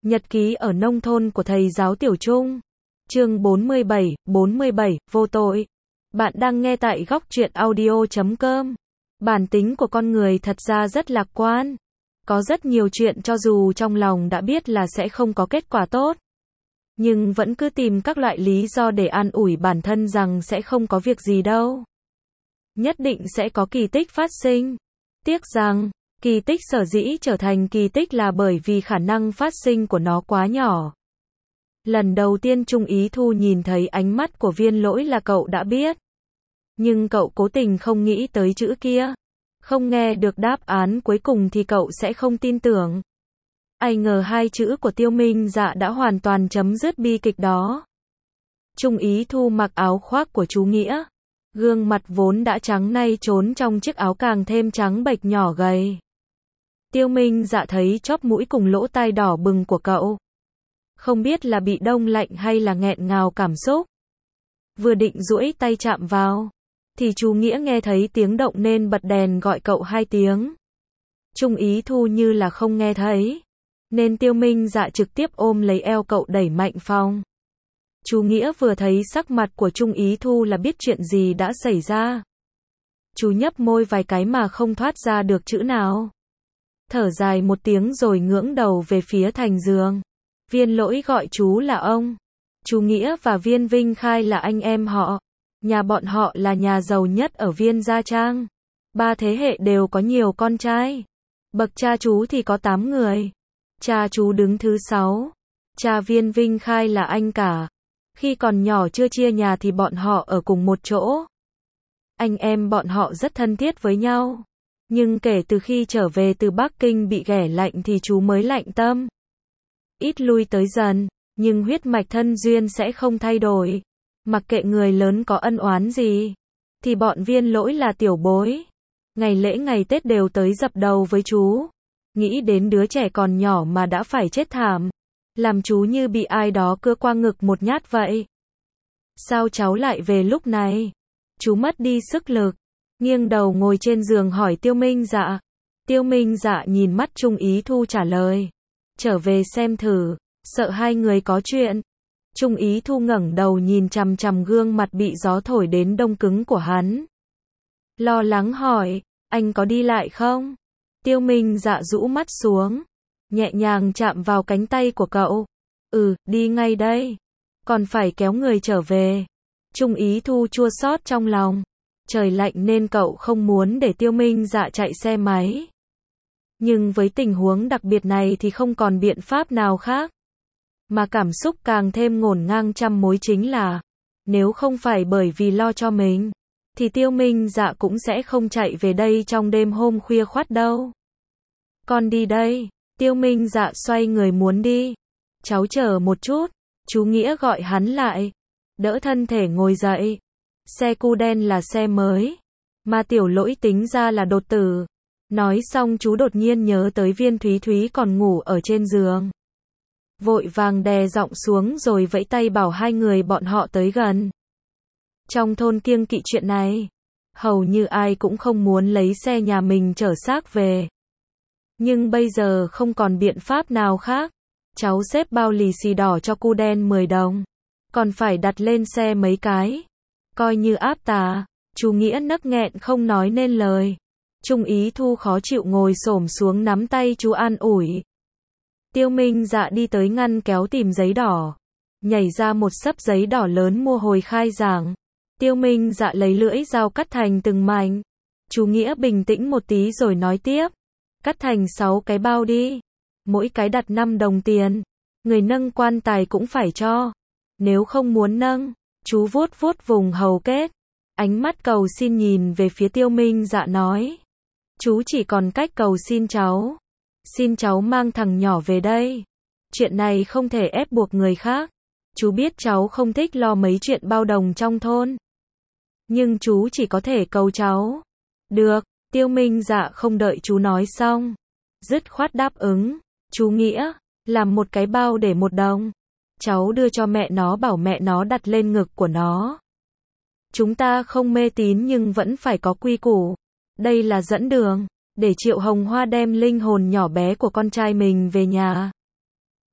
Nhật ký ở nông thôn của thầy giáo Tiểu Trung. Chương 47, vô tội. Bạn đang nghe tại góc truyện audio.com. Bản tính của con người thật ra rất lạc quan. Có rất nhiều chuyện cho dù trong lòng đã biết là sẽ không có kết quả tốt, nhưng vẫn cứ tìm các loại lý do để an ủi bản thân rằng sẽ không có việc gì đâu. Nhất định sẽ có kỳ tích phát sinh. Tiếc rằng, kỳ tích sở dĩ trở thành kỳ tích là bởi vì khả năng phát sinh của nó quá nhỏ. Lần đầu tiên Trung Ý Thu nhìn thấy ánh mắt của Viên Lỗi là cậu đã biết. Nhưng cậu cố tình không nghĩ tới chữ kia. Không nghe được đáp án cuối cùng thì cậu sẽ không tin tưởng. Ai ngờ hai chữ của Tiêu Minh Dạ đã hoàn toàn chấm dứt bi kịch đó. Trung Ý Thu mặc áo khoác của chú Nghĩa. Gương mặt vốn đã trắng nay trốn trong chiếc áo càng thêm trắng bệch nhỏ gầy. Tiêu Minh Dạ thấy chóp mũi cùng lỗ tai đỏ bừng của cậu. Không biết là bị đông lạnh hay là nghẹn ngào cảm xúc. Vừa định duỗi tay chạm vào, thì chú Nghĩa nghe thấy tiếng động nên bật đèn gọi cậu 2 tiếng. Trung Ý Thu như là không nghe thấy, nên Tiêu Minh Dạ trực tiếp ôm lấy eo cậu đẩy mạnh phòng. Chú Nghĩa vừa thấy sắc mặt của Trung Ý Thu là biết chuyện gì đã xảy ra. Chú nhấp môi vài cái mà không thoát ra được chữ nào. Thở dài một tiếng rồi ngưỡng đầu về phía thành giường. Viên Lỗi gọi chú là ông. Chú Nghĩa và Viên Vinh Khai là anh em họ. Nhà bọn họ là nhà giàu nhất ở Viên Gia Trang. 3 thế hệ đều có nhiều con trai. Bậc cha chú thì có 8 người. Cha chú đứng thứ 6. Cha Viên Vinh Khai là anh cả. Khi còn nhỏ chưa chia nhà thì bọn họ ở cùng một chỗ. Anh em bọn họ rất thân thiết với nhau. Nhưng kể từ khi trở về từ Bắc Kinh bị ghẻ lạnh thì chú mới lạnh tâm. Ít lui tới dần, nhưng huyết mạch thân duyên sẽ không thay đổi. Mặc kệ người lớn có ân oán gì, thì bọn Viên Lỗi là tiểu bối. Ngày lễ ngày Tết đều tới dập đầu với chú. Nghĩ đến đứa trẻ còn nhỏ mà đã phải chết thảm. Làm chú như bị ai đó cưa qua ngực một nhát vậy. Sao cháu lại về lúc này? Chú mất đi sức lực. Nghiêng đầu ngồi trên giường hỏi Tiêu Minh Dạ. Tiêu Minh Dạ nhìn mắt Trung Ý Thu trả lời. Trở về xem thử, sợ hai người có chuyện. Trung Ý Thu ngẩng đầu nhìn chằm chằm gương mặt bị gió thổi đến đông cứng của hắn. Lo lắng hỏi, anh có đi lại không? Tiêu Minh Dạ rũ mắt xuống, nhẹ nhàng chạm vào cánh tay của cậu. Đi ngay đây. Còn phải kéo người trở về. Trung Ý Thu chua xót trong lòng. Trời lạnh nên cậu không muốn để Tiêu Minh Dạ chạy xe máy. Nhưng với tình huống đặc biệt này thì không còn biện pháp nào khác. Mà cảm xúc càng thêm ngổn ngang trăm mối chính là, nếu không phải bởi vì lo cho mình, thì Tiêu Minh Dạ cũng sẽ không chạy về đây trong đêm hôm khuya khoắt đâu. Con đi đây. Tiêu Minh Dạ xoay người muốn đi. Cháu chờ một chút. Chú Nghĩa gọi hắn lại. Đỡ thân thể ngồi dậy. Xe cu đen là xe mới, mà Tiểu Lỗi tính ra là đột tử. Nói xong chú đột nhiên nhớ tới Viên Thúy Thúy còn ngủ ở trên giường. Vội vàng đè giọng xuống rồi vẫy tay bảo hai người bọn họ tới gần. Trong thôn kiêng kỵ chuyện này, hầu như ai cũng không muốn lấy xe nhà mình chở xác về. Nhưng bây giờ không còn biện pháp nào khác. Cháu xếp bao lì xì đỏ cho cu đen 10 đồng. Còn phải đặt lên xe mấy cái. Coi như áp tà. Chú Nghĩa nấc nghẹn không nói nên lời. Trung Ý Thu khó chịu ngồi xổm xuống nắm tay chú an ủi. Tiêu Minh Dạ đi tới ngăn kéo tìm giấy đỏ. Nhảy ra một xấp giấy đỏ lớn mua hồi khai giảng. Tiêu Minh Dạ lấy lưỡi dao cắt thành từng mảnh. Chú Nghĩa bình tĩnh một tí rồi nói tiếp. Cắt thành 6 cái bao đi. Mỗi cái đặt 5 đồng tiền. Người nâng quan tài cũng phải cho. Nếu không muốn nâng, chú vuốt vuốt vùng hầu kết. Ánh mắt cầu xin nhìn về phía Tiêu Minh Dạ nói. Chú chỉ còn cách cầu xin cháu. Xin cháu mang thằng nhỏ về đây. Chuyện này không thể ép buộc người khác. Chú biết cháu không thích lo mấy chuyện bao đồng trong thôn. Nhưng chú chỉ có thể cầu cháu. Được, Tiêu Minh Dạ không đợi chú nói xong. Dứt khoát đáp ứng. Chú Nghĩa, làm một cái bao để 1 đồng. Cháu đưa cho mẹ nó bảo mẹ nó đặt lên ngực của nó. Chúng ta không mê tín nhưng vẫn phải có quy củ. Đây là dẫn đường. để Triệu Hồng Hoa đem linh hồn nhỏ bé của con trai mình về nhà.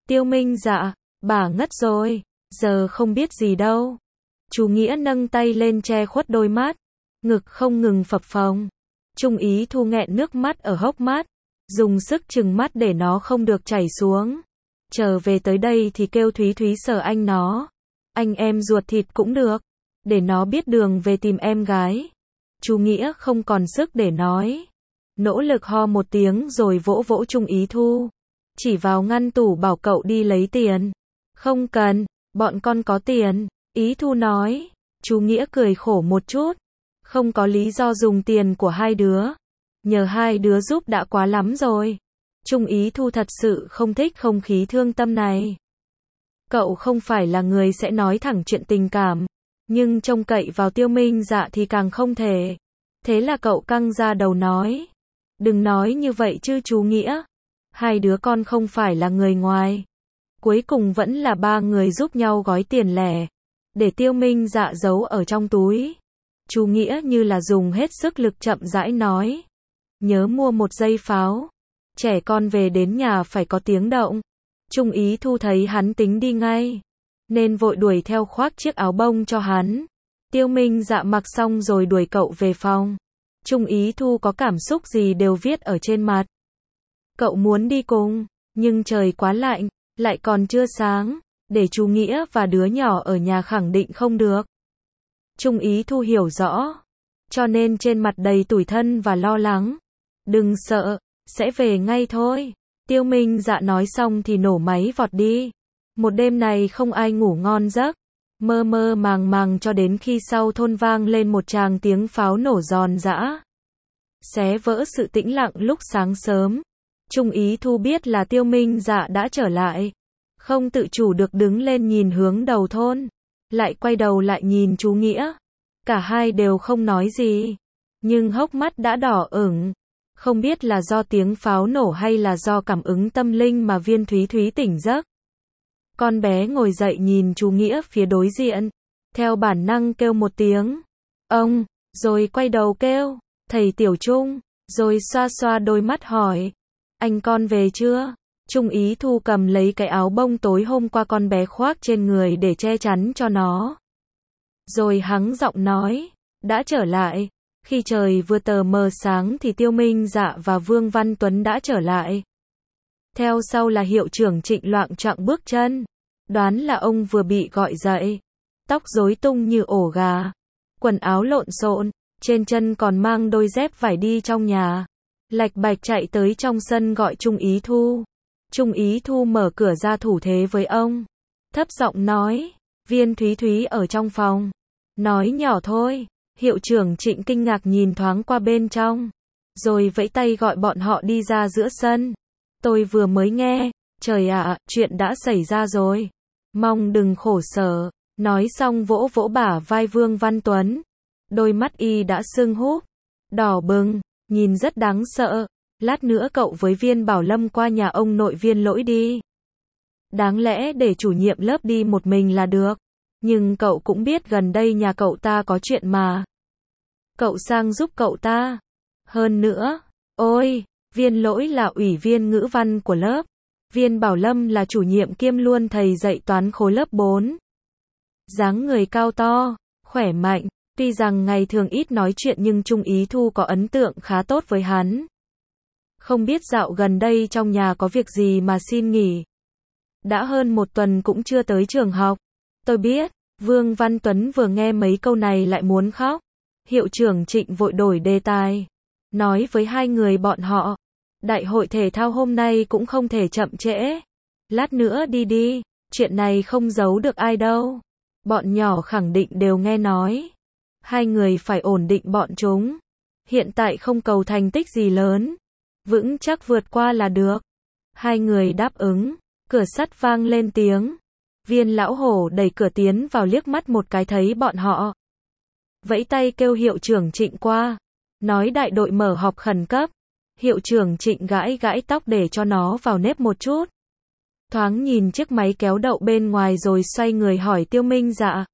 Tiêu Minh Dạ, bà ngất rồi, giờ không biết gì đâu. Chú Nghĩa nâng tay lên che khuất đôi mắt, ngực không ngừng phập phồng. Trung Ý Thu nghẹn nước mắt ở hốc mắt, dùng sức trừng mắt để nó không được chảy xuống. Trở về tới đây thì kêu Thúy Thúy sờ anh nó. Anh em ruột thịt cũng được, để nó biết đường về tìm em gái. Chú Nghĩa không còn sức để nói. Nỗ lực ho một tiếng rồi vỗ vỗ Trung Ý Thu. Chỉ vào ngăn tủ bảo cậu đi lấy tiền. Không cần, bọn con có tiền. Ý Thu nói. Chú Nghĩa cười khổ một chút. Không có lý do dùng tiền của hai đứa. Nhờ hai đứa giúp đã quá lắm rồi. Trung Ý Thu thật sự không thích không khí thương tâm này. Cậu không phải là người sẽ nói thẳng chuyện tình cảm. Nhưng trông cậy vào Tiêu Minh Dạ thì càng không thể. Thế là cậu căng ra đầu nói. Đừng nói như vậy chứ chú Nghĩa. Hai đứa con không phải là người ngoài. Cuối cùng vẫn là ba người giúp nhau gói tiền lẻ. Để Tiêu Minh Dạ giấu ở trong túi. Chú Nghĩa như là dùng hết sức lực chậm rãi nói. Nhớ mua một dây pháo. Trẻ con về đến nhà phải có tiếng động. Trung Ý Thu thấy hắn tính đi ngay. Nên vội đuổi theo khoác chiếc áo bông cho hắn. Tiêu Minh Dạ mặc xong rồi đuổi cậu về phòng. Trung Ý Thu có cảm xúc gì đều viết ở trên mặt. Cậu muốn đi cùng, nhưng trời quá lạnh, lại còn chưa sáng. Để chú Nghĩa và đứa nhỏ ở nhà khẳng định không được. Trung Ý Thu hiểu rõ. Cho nên trên mặt đầy tủi thân và lo lắng. Đừng sợ, sẽ về ngay thôi. Tiêu Minh Dạ nói xong thì nổ máy vọt đi. Một đêm này không ai ngủ ngon giấc. Mơ mơ màng màng cho đến khi sau thôn vang lên một tràng tiếng pháo nổ giòn giã. Xé vỡ sự tĩnh lặng lúc sáng sớm. Trung Ý Thu biết là Tiêu Minh Dạ đã trở lại. Không tự chủ được đứng lên nhìn hướng đầu thôn. Lại quay đầu lại nhìn chú Nghĩa. Cả hai đều không nói gì. Nhưng hốc mắt đã đỏ ửng. Không biết là do tiếng pháo nổ hay là do cảm ứng tâm linh mà Viên Thúy Thúy tỉnh giấc. Con bé ngồi dậy nhìn chú Nghĩa phía đối diện. Theo bản năng kêu một tiếng. Ông, rồi quay đầu kêu. Thầy Tiểu Trung, rồi xoa xoa đôi mắt hỏi. Anh con về chưa? Trung Ý Thu cầm lấy cái áo bông tối hôm qua con bé khoác trên người để che chắn cho nó. Rồi hắng giọng nói. Đã trở lại. Khi trời vừa tờ mờ sáng thì Tiêu Minh Dạ và Vương Văn Tuấn đã trở lại. Theo sau là hiệu trưởng Trịnh loạng choạng bước chân. Đoán là ông vừa bị gọi dậy. Tóc rối tung như ổ gà. Quần áo lộn xộn. Trên chân còn mang đôi dép vải đi trong nhà. Lạch bạch chạy tới trong sân gọi Trung Ý Thu. Trung Ý Thu mở cửa ra thủ thế với ông. Thấp giọng nói. Viên Thúy Thúy ở trong phòng. Nói nhỏ thôi. Hiệu trưởng Trịnh kinh ngạc nhìn thoáng qua bên trong. Rồi vẫy tay gọi bọn họ đi ra giữa sân. Tôi vừa mới nghe. Trời ạ, chuyện đã xảy ra rồi. Mong đừng khổ sở. Nói xong vỗ vỗ bả vai Vương Văn Tuấn. Đôi mắt y đã sưng húp. Đỏ bừng. Nhìn rất đáng sợ. Lát nữa cậu với Viên Bảo Lâm qua nhà ông nội Viên Lỗi đi. Đáng lẽ để chủ nhiệm lớp đi một mình là được. Nhưng cậu cũng biết gần đây nhà cậu ta có chuyện mà. Cậu sang giúp cậu ta. Hơn nữa, ôi, Viên Lỗi là ủy viên ngữ văn của lớp. Viên Bảo Lâm là chủ nhiệm kiêm luôn thầy dạy toán khối lớp 4. Dáng người cao to, khỏe mạnh. Tuy rằng ngày thường ít nói chuyện nhưng Trung Ý Thu có ấn tượng khá tốt với hắn. Không biết dạo gần đây trong nhà có việc gì mà xin nghỉ. Đã hơn một tuần cũng chưa tới trường học. Tôi biết. Vương Văn Tuấn vừa nghe mấy câu này lại muốn khóc. Hiệu trưởng Trịnh vội đổi đề tài. Nói với hai người bọn họ. Đại hội thể thao hôm nay cũng không thể chậm trễ. Lát nữa đi đi. Chuyện này không giấu được ai đâu. Bọn nhỏ khẳng định đều nghe nói. Hai người phải ổn định bọn chúng. Hiện tại không cầu thành tích gì lớn. Vững chắc vượt qua là được. Hai người đáp ứng. Cửa sắt vang lên tiếng. Viên lão hổ đẩy cửa tiến vào liếc mắt một cái thấy bọn họ. Vẫy tay kêu hiệu trưởng Trịnh qua. Nói đại đội mở họp khẩn cấp. Hiệu trưởng Trịnh gãi gãi tóc để cho nó vào nếp một chút. Thoáng nhìn chiếc máy kéo đậu bên ngoài rồi xoay người hỏi Tiêu Minh Dạ.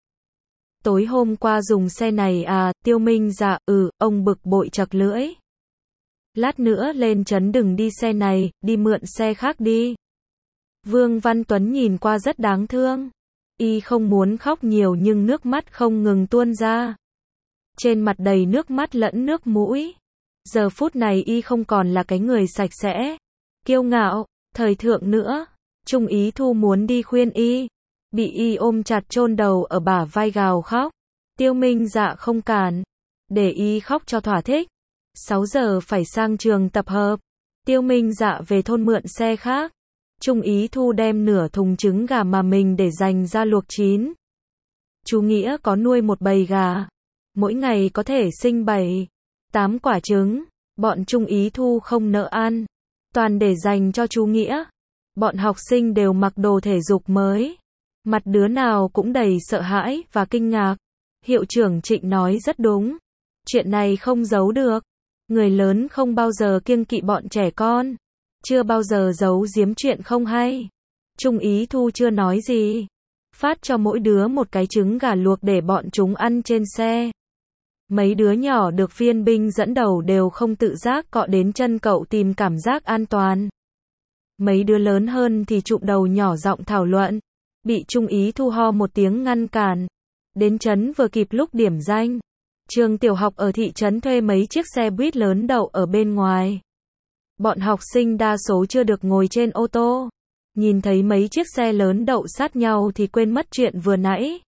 Tối hôm qua dùng xe này à? Tiêu Minh Dạ, ông bực bội chật lưỡi. Lát nữa lên trấn đừng đi xe này, đi mượn xe khác đi. Vương Văn Tuấn nhìn qua rất đáng thương. Y không muốn khóc nhiều nhưng nước mắt không ngừng tuôn ra. Trên mặt đầy nước mắt lẫn nước mũi. Giờ phút này y không còn là cái người sạch sẽ, kiêu ngạo, thời thượng nữa. Trung Ý Thu muốn đi khuyên y, bị y ôm chặt chôn đầu ở bả vai gào khóc. Tiêu Minh Dạ không cản, để y khóc cho thỏa thích. 6 giờ phải sang trường tập hợp. Tiêu Minh Dạ về thôn mượn xe khác. Trung Ý Thu đem nửa thùng trứng gà mà mình để dành ra luộc chín. Chú Nghĩa có nuôi một bầy gà, mỗi ngày có thể sinh 7-8 quả trứng. Bọn Trung Ý Thu không nỡ ăn, toàn để dành cho chú Nghĩa. Bọn học sinh đều mặc đồ thể dục mới, mặt đứa nào cũng đầy sợ hãi và kinh ngạc. Hiệu trưởng Trịnh nói rất đúng, chuyện này không giấu được. Người lớn không bao giờ kiêng kỵ bọn trẻ con, chưa bao giờ giấu giếm chuyện không hay. Trung Ý Thu chưa nói gì, phát cho mỗi đứa một cái trứng gà luộc để bọn chúng ăn trên xe. Mấy đứa nhỏ được viên binh dẫn đầu đều không tự giác cọ đến chân cậu tìm cảm giác an toàn. Mấy đứa lớn hơn thì chụm đầu nhỏ giọng thảo luận, bị Trung Ý Thu ho một tiếng ngăn cản. Đến trấn vừa kịp lúc điểm danh. Trường tiểu học ở thị trấn thuê mấy chiếc xe buýt lớn đậu ở bên ngoài. Bọn học sinh đa số chưa được ngồi trên ô tô. Nhìn thấy mấy chiếc xe lớn đậu sát nhau thì quên mất chuyện vừa nãy.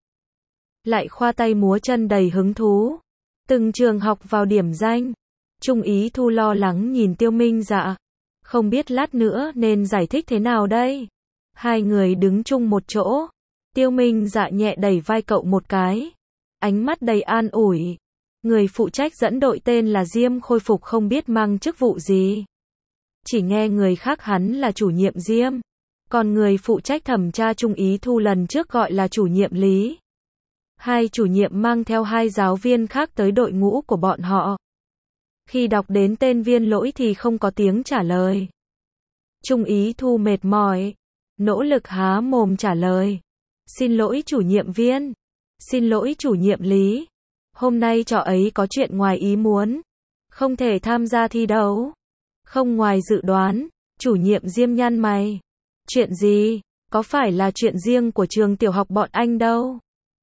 Lại khoa tay múa chân đầy hứng thú. Từng trường học vào điểm danh. Trung Ý Thu lo lắng nhìn Tiêu Minh Dạ. Không biết lát nữa nên giải thích thế nào đây. Hai người đứng chung một chỗ. Tiêu Minh Dạ nhẹ đẩy vai cậu một cái. Ánh mắt đầy an ủi. Người phụ trách dẫn đội tên là Diêm Khôi Phục không biết mang chức vụ gì. Chỉ nghe người khác hắn là chủ nhiệm Diêm. Còn người phụ trách thẩm tra Trung Ý Thu lần trước gọi là chủ nhiệm Lý. Hai chủ nhiệm mang theo hai giáo viên khác tới đội ngũ của bọn họ. Khi đọc đến tên Viên Lỗi thì không có tiếng trả lời. Trung Ý Thu mệt mỏi, nỗ lực há mồm trả lời. Xin lỗi chủ nhiệm Viên. Xin lỗi chủ nhiệm Lý. Hôm nay trò ấy có chuyện ngoài ý muốn. Không thể tham gia thi đấu. Không ngoài dự đoán. Chủ nhiệm Diêm nhăn mày. Chuyện gì? Có phải là chuyện riêng của trường tiểu học bọn anh đâu?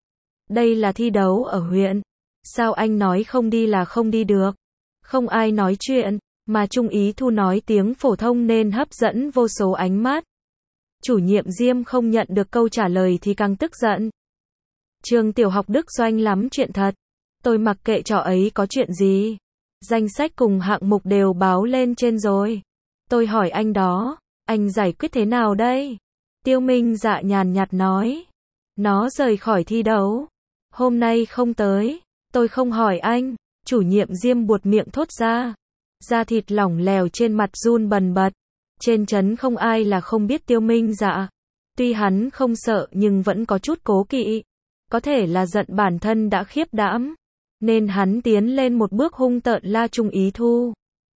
Đây là thi đấu ở huyện. Sao anh nói không đi là không đi được? Không ai nói chuyện, mà Trung Ý Thu nói tiếng phổ thông nên hấp dẫn vô số ánh mắt. Chủ nhiệm Diêm không nhận được câu trả lời thì càng tức giận. Trường tiểu học Đức Doanh lắm chuyện thật. Tôi mặc kệ trò ấy có chuyện gì. Danh sách cùng hạng mục đều báo lên trên rồi. Tôi hỏi anh đó, anh giải quyết thế nào đây? Tiêu Minh Dạ nhàn nhạt nói. Nó rời khỏi thi đấu. Hôm nay không tới. Tôi không hỏi anh. Chủ nhiệm Diêm buột miệng thốt ra. Da thịt lỏng lẻo trên mặt run bần bật. Trên trấn không ai là không biết Tiêu Minh Dạ. Tuy hắn không sợ nhưng vẫn có chút cố kỵ. Có thể là giận bản thân đã khiếp đảm. Nên hắn tiến lên một bước hung tợn la Trung Ý Thu.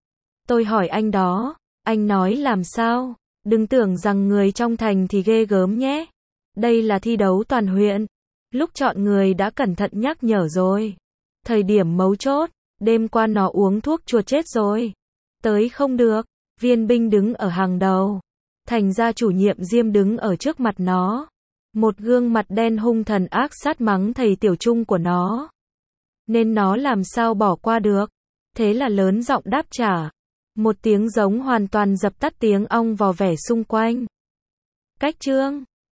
Tôi hỏi anh đó, anh nói làm sao? Đừng tưởng rằng người trong thành thì ghê gớm nhé. Đây là thi đấu toàn huyện. Lúc chọn người đã cẩn thận nhắc nhở rồi. Thời điểm mấu chốt, đêm qua nó uống thuốc chuột chết rồi. Tới không được, viên binh đứng ở hàng đầu. Thành ra chủ nhiệm Diêm đứng ở trước mặt nó. Một gương mặt đen hung thần ác sát mắng thầy tiểu trung của nó. Nên nó làm sao bỏ qua được. Thế là lớn giọng đáp trả. Một tiếng giống hoàn toàn dập tắt tiếng ong vò vẽ xung quanh. Cách chương